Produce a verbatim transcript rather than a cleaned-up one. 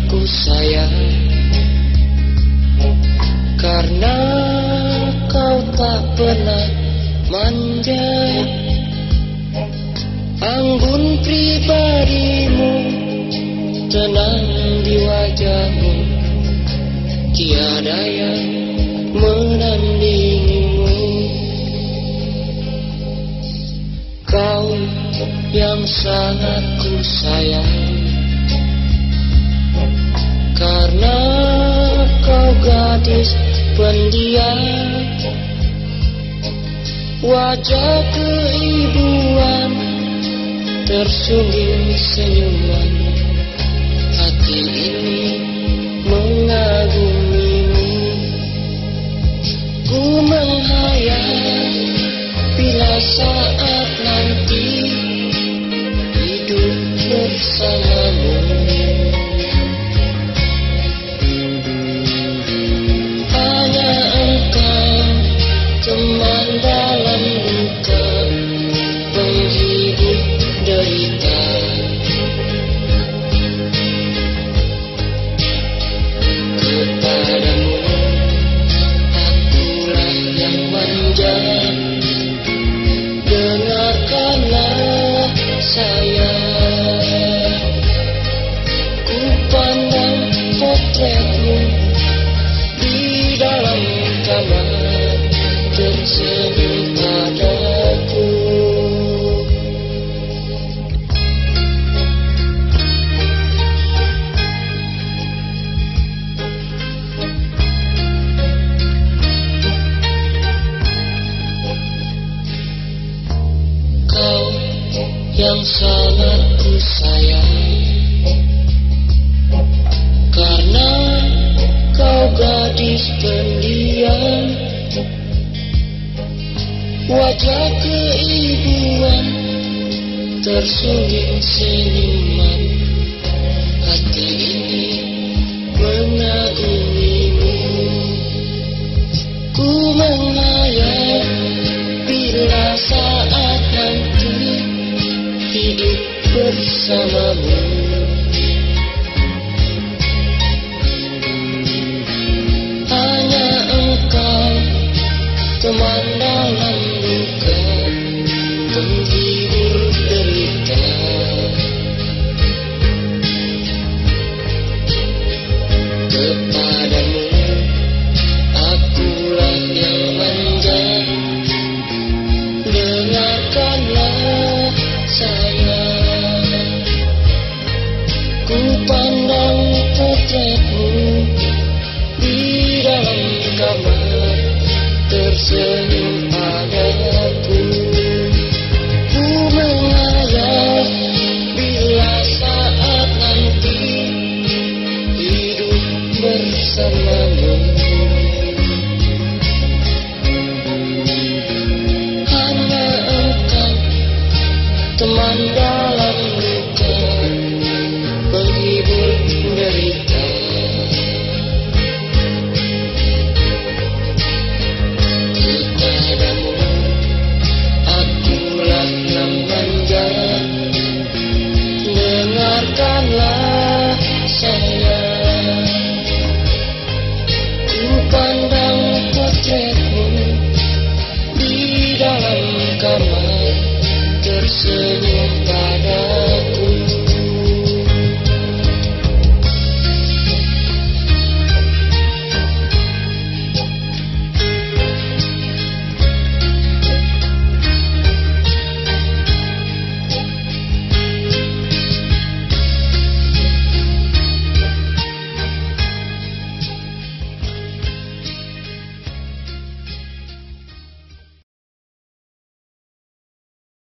ku sayang, karena kau tak pernah manja. Anggun pribadimu, tenang di wajahmu, tiada yang menandingimu. Kau yang sangat ku sayang, karena kau gadis pendiam, wajah keibuan tersungging senyuman. Hati ini mengagumimu. Ku menghayal bila saat nanti hidup bersamamu. Hanya engkau teman dalam duka, penghibur derita. Kepadamu akulah yang manja, dengarkanlah sayang. Ku pandang potretmu di dalam kamar, tersenyum padaku. Kau yang sangat ku sayang, karena kau gadis pendiam, wajah keibuan tersungging senyuman. Hati ini mengagumimu. Ku menghayal bila saat nanti hidup bersamamu. Hanya engkau teman dalam